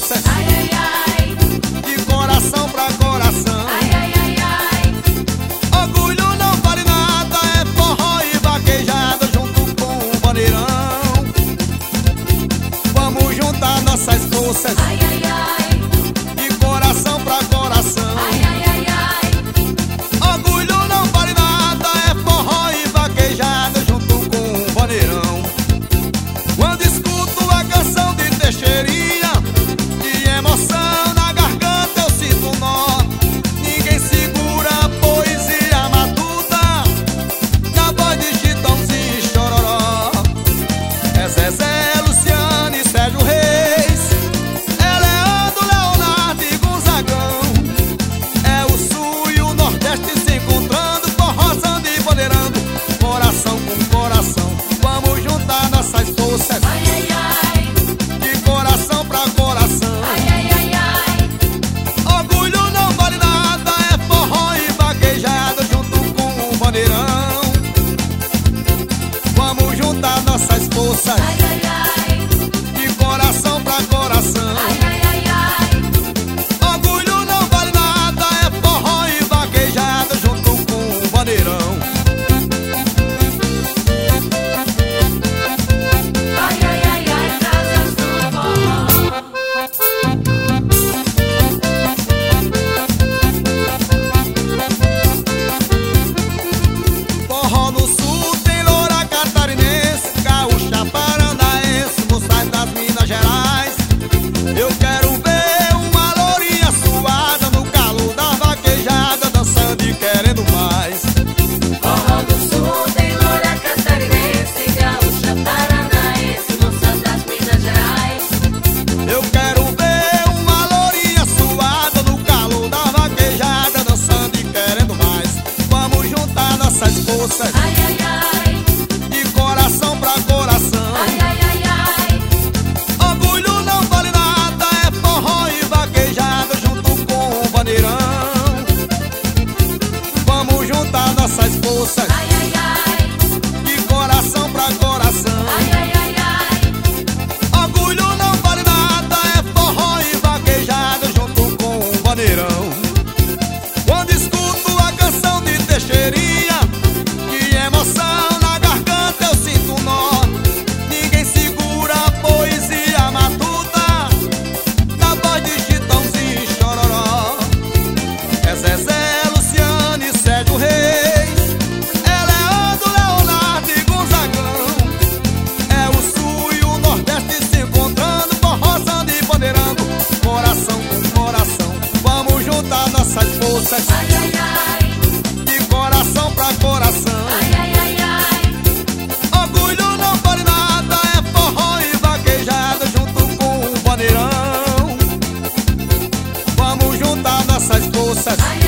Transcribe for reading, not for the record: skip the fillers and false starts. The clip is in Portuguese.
forças. Ai, ai, ai. De coração pra coração. Ai, ai, ai, ai. Orgulho não vale nada, é forró e vaquejada junto com o bandeirão. Vamos juntar nossas forças. Ai, ai, ai. De coração pra coração. Ai, ai, ai, ai. Orgulho não vale nada, é forró e vaquejada junto com o bandeirão. Quando escuto a canção de Teixeirinha, de emoção na garganta eu sinto um nó. Ninguém segura a poesia matuta, na voz de Chitãozinho e Chororó. É Zezé, Luciano e Sérgio Reis, é Leandro, Leonardo e Gonzagão. É o sul e o nordeste se encontrando, forrosando e bandeirando, coração com coração. Vamos juntar nossas forças. Ai, ai, ai. De coração pra coração. Ai, ai, ai, ai. Orgulho não vale nada, é forró e vaquejada junto com o bandeirão. Vamos juntar nossas forças. Ai, ai, ai. De coração pra coração. Ai, ai, ai, ai. Orgulho não vale nada, é forró e vaquejada junto com o bandeirão. Ai, ai, ai, ai. Brasas do forró. Forró no sul tem loura catarinense, gaúcha paranaense, moças das Minas Gerais. Eu quero ver uma lourinha suada no calor da vaquejada, dançando e querendo mais. Forró do sul tem loura catarinense, gaúcha paranaense, moças das Minas Gerais. Eu quero ver uma lourinha suada no calor da vaquejada, dançando e querendo mais. Vamos juntar nossas forças. Ai, ai, ai. De coração pra coração. Ai, ai, ai, ai. Orgulho não vale nada, é forró e vaquejada junto com o bandeirão. Vamos juntar nossas forças. Ai, ai, ai. De coração pra coração. Ai, ai, ai, ai. Orgulho não vale nada, é forró e vaquejada junto com o bandeirão. Quando escuto a canção de Teixeirinha, de emoção na garganta eu sinto um nó. Ninguém segura a poesia matuta, na voz de Chitãozinho e Chororó. É Zezé, Luciano e Sérgio Reis, é Leandro, Leonardo e Gonzagão. É o sul e o nordeste se encontrando, forrosando e bandeirando, coração com coração. Vamos juntar nossas forças. Ai, ai, ai. De coração pra coração. Ai, ai, ai, ai. Orgulho não vale nada, é forró e vaquejada junto com o bandeirão. Vamos juntar nossas forças. Ai,